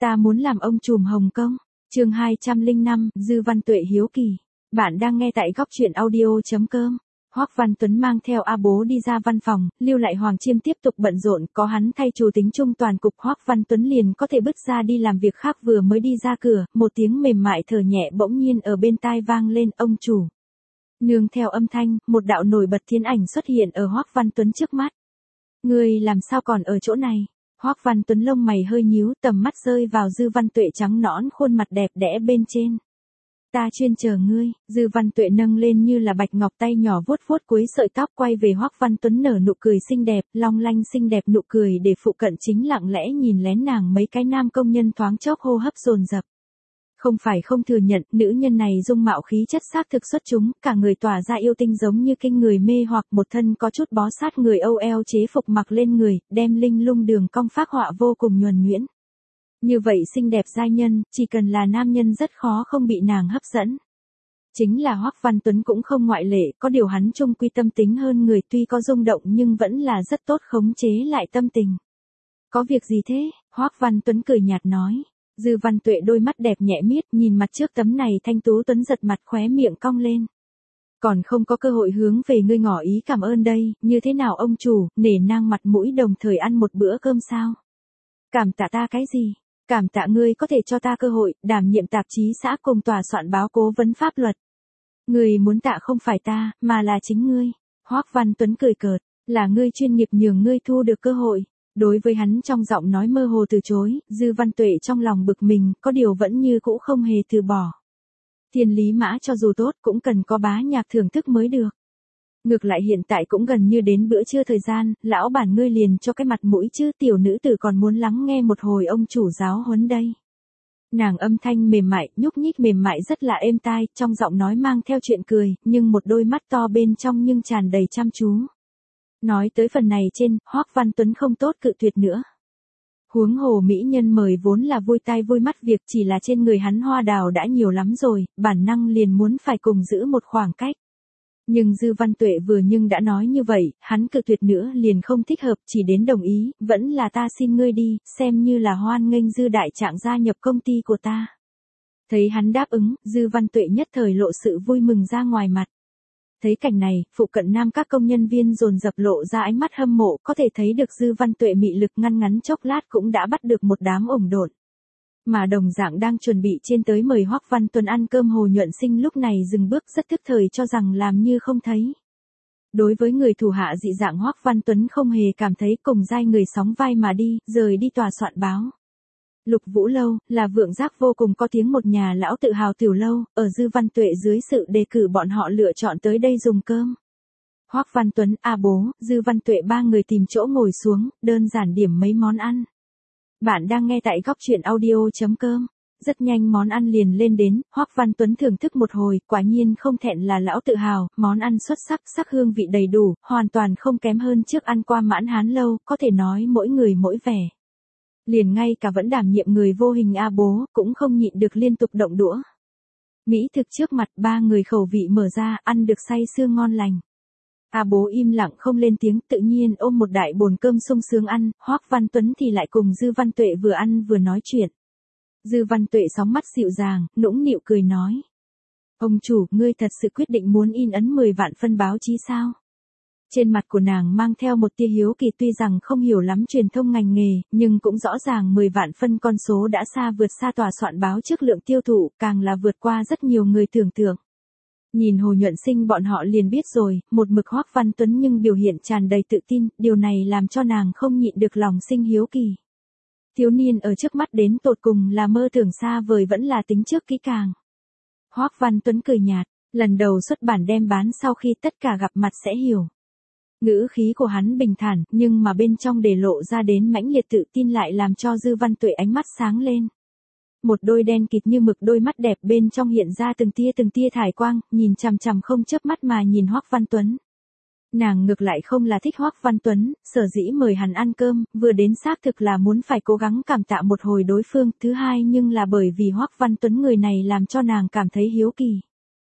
Ta muốn làm ông trùm Hồng Kông. Chương 205, Dư Văn Tuệ hiếu kỳ. Bạn đang nghe tại góc truyện audio.com. Hoắc Văn Tuấn mang theo A Bố đi ra văn phòng, lưu lại Hoàng Chiêm tiếp tục bận rộn, có hắn thay chủ tính chung toàn cục, Hoắc Văn Tuấn liền có thể bước ra đi làm việc khác. Vừa mới đi ra cửa, một tiếng mềm mại thở nhẹ bỗng nhiên ở bên tai vang lên, ông chủ. Nương theo âm thanh, một đạo nổi bật thiên ảnh xuất hiện ở Hoắc Văn Tuấn trước mắt. Ngươi làm sao còn ở chỗ này? Hoắc Văn Tuấn lông mày hơi nhíu, tầm mắt rơi vào Dư Văn Tuệ trắng nõn khuôn mặt đẹp đẽ bên trên. Ta chuyên chờ ngươi. Dư Văn Tuệ nâng lên như là bạch ngọc tay nhỏ vuốt vuốt cuối sợi tóc, quay về Hoắc Văn Tuấn nở nụ cười xinh đẹp, long lanh xinh đẹp nụ cười để phụ cận chính lặng lẽ nhìn lén nàng mấy cái nam công nhân thoáng chốc hô hấp dồn dập. Không phải không thừa nhận, nữ nhân này dung mạo khí chất xác thực xuất chúng, cả người tỏa ra yêu tinh giống như kinh người mê hoặc, một thân có chút bó sát người âu eo chế phục mặc lên người, đem linh lung đường cong phác họa vô cùng nhuần nhuyễn. Như vậy xinh đẹp giai nhân, chỉ cần là nam nhân rất khó không bị nàng hấp dẫn. Chính là Hoắc Văn Tuấn cũng không ngoại lệ, có điều hắn trung quy tâm tính hơn người, tuy có rung động nhưng vẫn là rất tốt khống chế lại tâm tình. Có việc gì thế? Hoắc Văn Tuấn cười nhạt nói. Dư Văn Tuệ đôi mắt đẹp nhẹ miết, nhìn mặt trước tấm này thanh tú tuấn giật mặt, khóe miệng cong lên. Còn không có cơ hội hướng về ngươi ngỏ ý cảm ơn đây, như thế nào ông chủ, nể nang mặt mũi đồng thời ăn một bữa cơm sao? Cảm tạ ta cái gì? Cảm tạ ngươi có thể cho ta cơ hội, đảm nhiệm tạp chí xã cùng tòa soạn báo cố vấn pháp luật. Ngươi muốn tạ không phải ta, mà là chính ngươi. Hoắc Văn Tuấn cười cợt, là ngươi chuyên nghiệp nhường ngươi thu được cơ hội. Đối với hắn trong giọng nói mơ hồ từ chối, Dư Văn Tuệ trong lòng bực mình, có điều vẫn như cũ không hề từ bỏ. Thiên lý mã cho dù tốt cũng cần có bá nhạc thưởng thức mới được. Ngược lại hiện tại cũng gần như đến bữa trưa thời gian, lão bản ngươi liền cho cái mặt mũi chứ, tiểu nữ tử còn muốn lắng nghe một hồi ông chủ giáo huấn đây. Nàng âm thanh mềm mại, nhúc nhích mềm mại rất là êm tai, trong giọng nói mang theo chuyện cười, nhưng một đôi mắt to bên trong nhưng tràn đầy chăm chú. Nói tới phần này trên, Hoắc Văn Tuấn không tốt cự tuyệt nữa. Huống hồ mỹ nhân mời vốn là vui tai vui mắt, việc chỉ là trên người hắn hoa đào đã nhiều lắm rồi, bản năng liền muốn phải cùng giữ một khoảng cách. Nhưng Dư Văn Tuệ vừa nhưng đã nói như vậy, hắn cự tuyệt nữa liền không thích hợp, chỉ đến đồng ý, vẫn là ta xin ngươi đi, xem như là hoan nghênh Dư đại trạng gia nhập công ty của ta. Thấy hắn đáp ứng, Dư Văn Tuệ nhất thời lộ sự vui mừng ra ngoài mặt. Thấy cảnh này, phụ cận nam các công nhân viên dồn dập lộ ra ánh mắt hâm mộ, có thể thấy được Dư Văn Tuệ mị lực ngăn ngắn chốc lát cũng đã bắt được một đám ổng độn. Mà đồng dạng đang chuẩn bị trên tới mời Hoắc Văn Tuấn ăn cơm Hồ Nhuận Sinh lúc này dừng bước rất thức thời cho rằng làm như không thấy. Đối với người thủ hạ dị dạng Hoắc Văn Tuấn không hề cảm thấy, cùng giai người sóng vai mà đi, rời đi tòa soạn báo. Lục Vũ Lâu, là vượng giác vô cùng có tiếng một nhà lão tự hào tiểu lâu, ở Dư Văn Tuệ dưới sự đề cử bọn họ lựa chọn tới đây dùng cơm. Hoắc Văn Tuấn, A Bố, Dư Văn Tuệ ba người tìm chỗ ngồi xuống, đơn giản điểm mấy món ăn. Bạn đang nghe tại góc truyện audio.com. Rất nhanh món ăn liền lên đến, Hoắc Văn Tuấn thưởng thức một hồi, quả nhiên không thẹn là lão tự hào, món ăn xuất sắc, sắc hương vị đầy đủ, hoàn toàn không kém hơn trước ăn qua Mãn Hán lâu, có thể nói mỗi người mỗi vẻ. Liền ngay cả vẫn đảm nhiệm người vô hình A Bố, cũng không nhịn được liên tục động đũa. Mỹ thực trước mặt, ba người khẩu vị mở ra, ăn được say sưa ngon lành. A Bố im lặng không lên tiếng, tự nhiên ôm một đại bồn cơm sung sướng ăn, Hoắc Văn Tuấn thì lại cùng Dư Văn Tuệ vừa ăn vừa nói chuyện. Dư Văn Tuệ sóng mắt dịu dàng, nũng nịu cười nói. Ông chủ, ngươi thật sự quyết định muốn in ấn 10 vạn phân báo chí sao? Trên mặt của nàng mang theo một tia hiếu kỳ, tuy rằng không hiểu lắm truyền thông ngành nghề, nhưng cũng rõ ràng 10 vạn phân con số đã vượt xa tòa soạn báo trước lượng tiêu thụ, càng là vượt qua rất nhiều người tưởng tượng. Nhìn Hồ Nhuận Sinh bọn họ liền biết rồi, một mực Hoắc Văn Tuấn nhưng biểu hiện tràn đầy tự tin, điều này làm cho nàng không nhịn được lòng sinh hiếu kỳ. Thiếu niên ở trước mắt đến tột cùng là mơ tưởng xa vời vẫn là tính trước kỹ càng. Hoắc Văn Tuấn cười nhạt, lần đầu xuất bản đem bán sau khi tất cả gặp mặt sẽ hiểu. Ngữ khí của hắn bình thản, nhưng mà bên trong để lộ ra đến mãnh liệt tự tin lại làm cho Dư Văn Tuệ ánh mắt sáng lên. Một đôi đen kịt như mực đôi mắt đẹp bên trong hiện ra từng tia thải quang, nhìn chằm chằm không chớp mắt mà nhìn Hoắc Văn Tuấn. Nàng ngược lại không là thích Hoắc Văn Tuấn, sở dĩ mời hắn ăn cơm, vừa đến xác thực là muốn phải cố gắng cảm tạ một hồi đối phương, thứ hai nhưng là bởi vì Hoắc Văn Tuấn người này làm cho nàng cảm thấy hiếu kỳ.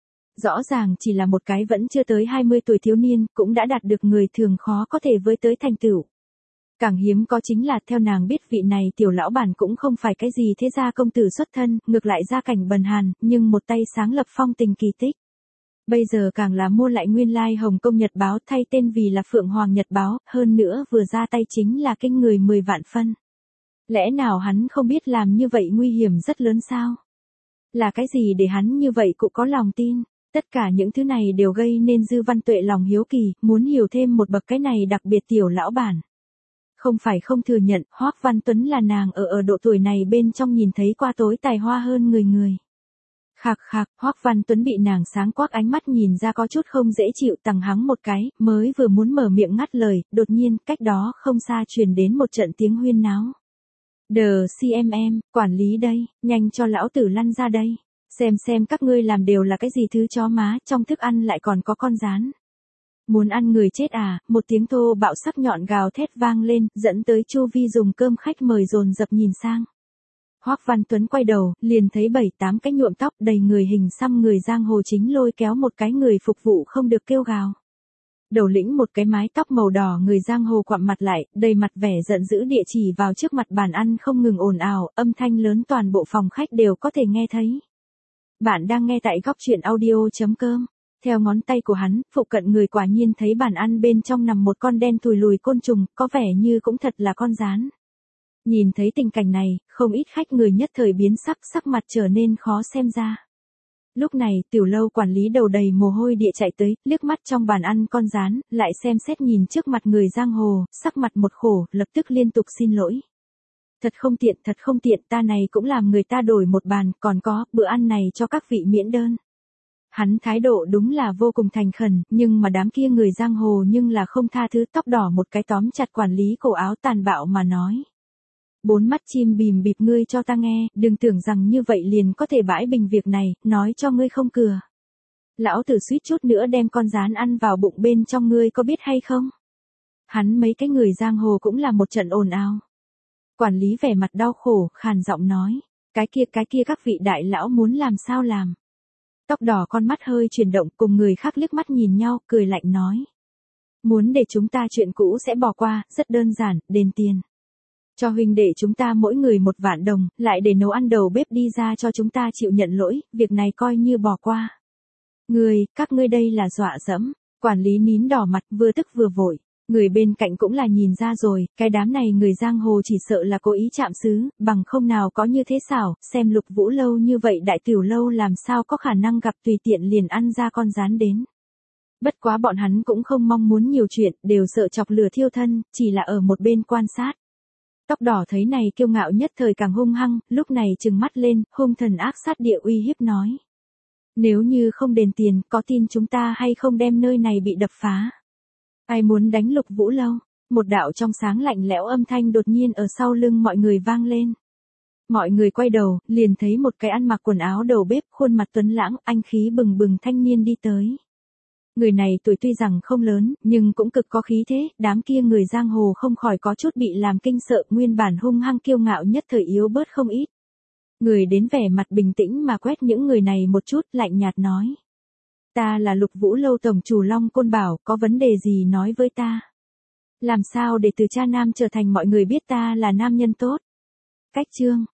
Rõ ràng chỉ là một cái vẫn chưa tới 20 tuổi thiếu niên, cũng đã đạt được người thường khó có thể với tới thành tựu. Càng hiếm có chính là theo nàng biết vị này tiểu lão bản cũng không phải cái gì thế gia công tử xuất thân, ngược lại gia cảnh bần hàn, nhưng một tay sáng lập phong tình kỳ tích. Bây giờ càng là mua lại nguyên lai Hồng Kông Nhật Báo thay tên vì là Phượng Hoàng Nhật Báo, hơn nữa vừa ra tay chính là kinh người 10 vạn phân. Lẽ nào hắn không biết làm như vậy nguy hiểm rất lớn sao? Là cái gì để hắn như vậy cũng có lòng tin? Tất cả những thứ này đều gây nên Dư Văn Tuệ lòng hiếu kỳ, muốn hiểu thêm một bậc cái này đặc biệt tiểu lão bản. Không phải không thừa nhận, Hoắc Văn Tuấn là nàng ở độ tuổi này bên trong nhìn thấy qua tối tài hoa hơn người. Khạc khạc, Hoắc Văn Tuấn bị nàng sáng quắc ánh mắt nhìn ra có chút không dễ chịu, tằng hắng một cái, mới vừa muốn mở miệng ngắt lời, đột nhiên, cách đó không xa truyền đến một trận tiếng huyên náo. CMM, quản lý đây, nhanh cho lão tử lăn ra đây. Xem các ngươi làm đều là cái gì thứ chó má, trong thức ăn lại còn có con gián. Muốn ăn người chết à, một tiếng thô bạo sắc nhọn gào thét vang lên, dẫn tới Chu Vi dùng cơm khách mời dồn dập nhìn sang. Hoắc Văn Tuấn quay đầu, liền thấy 7-8 cái nhuộm tóc đầy người hình xăm người giang hồ chính lôi kéo một cái người phục vụ không được kêu gào. Đầu lĩnh một cái mái tóc màu đỏ người giang hồ quặm mặt lại, đầy mặt vẻ giận dữ địa chỉ vào trước mặt bàn ăn không ngừng ồn ào, âm thanh lớn toàn bộ phòng khách đều có thể nghe thấy. Bạn đang nghe tại góc truyện audio.com. Theo ngón tay của hắn, phụ cận người quả nhiên thấy bàn ăn bên trong nằm một con đen thùi lùi côn trùng, có vẻ như cũng thật là con gián. Nhìn thấy tình cảnh này, không ít khách người nhất thời biến sắc mặt trở nên khó xem ra. Lúc này, tiểu lâu quản lý đầu đầy mồ hôi địa chạy tới, liếc mắt trong bàn ăn con gián, lại xem xét nhìn trước mặt người giang hồ, sắc mặt một khổ, lập tức liên tục xin lỗi. Thật không tiện, ta này cũng làm người ta đổi một bàn, còn có, bữa ăn này cho các vị miễn đơn. Hắn thái độ đúng là vô cùng thành khẩn, nhưng mà đám kia người giang hồ nhưng là không tha thứ, tóc đỏ một cái tóm chặt quản lý cổ áo tàn bạo mà nói. 4 mắt chim bìm bịp ngươi cho ta nghe, đừng tưởng rằng như vậy liền có thể bãi bình việc này, nói cho ngươi không cừa. Lão tử suýt chút nữa đem con gián ăn vào bụng bên trong ngươi có biết hay không? Hắn mấy cái người giang hồ cũng là một trận ồn ào. Quản lý vẻ mặt đau khổ, khàn giọng nói, cái kia các vị đại lão muốn làm sao làm? Tóc đỏ con mắt hơi chuyển động cùng người khác liếc mắt nhìn nhau, cười lạnh nói. Muốn để chúng ta chuyện cũ sẽ bỏ qua, rất đơn giản, đền tiền. Cho huynh đệ chúng ta mỗi người 1 vạn đồng, lại để nấu ăn đầu bếp đi ra cho chúng ta chịu nhận lỗi, việc này coi như bỏ qua. Các ngươi đây là dọa dẫm, quản lý nín đỏ mặt vừa tức vừa vội. Người bên cạnh cũng là nhìn ra rồi, cái đám này người giang hồ chỉ sợ là cố ý chạm xứ, bằng không nào có như thế xảo, xem Lục Vũ lâu như vậy đại tiểu lâu làm sao có khả năng gặp tùy tiện liền ăn ra con gián đến. Bất quá bọn hắn cũng không mong muốn nhiều chuyện, đều sợ chọc lửa thiêu thân, chỉ là ở một bên quan sát. Tóc đỏ thấy này kiêu ngạo nhất thời càng hung hăng, lúc này trừng mắt lên, hung thần ác sát địa uy hiếp nói. Nếu như không đền tiền, có tin chúng ta hay không đem nơi này bị đập phá? Ai muốn đánh Lục Vũ lâu? Một đạo trong sáng lạnh lẽo âm thanh đột nhiên ở sau lưng mọi người vang lên. Mọi người quay đầu, liền thấy một cái ăn mặc quần áo đầu bếp, khuôn mặt tuấn lãng, anh khí bừng bừng thanh niên đi tới. Người này tuổi tuy rằng không lớn, nhưng cũng cực có khí thế, đám kia người giang hồ không khỏi có chút bị làm kinh sợ, nguyên bản hung hăng kiêu ngạo nhất thời yếu bớt không ít. Người đến vẻ mặt bình tĩnh mà quét những người này một chút, lạnh nhạt nói. Ta là Lục Vũ lâu tổng chủ Long Côn Bảo, có vấn đề gì nói với ta? Làm sao để từ cha nam trở thành mọi người biết ta là nam nhân tốt? Cách chương.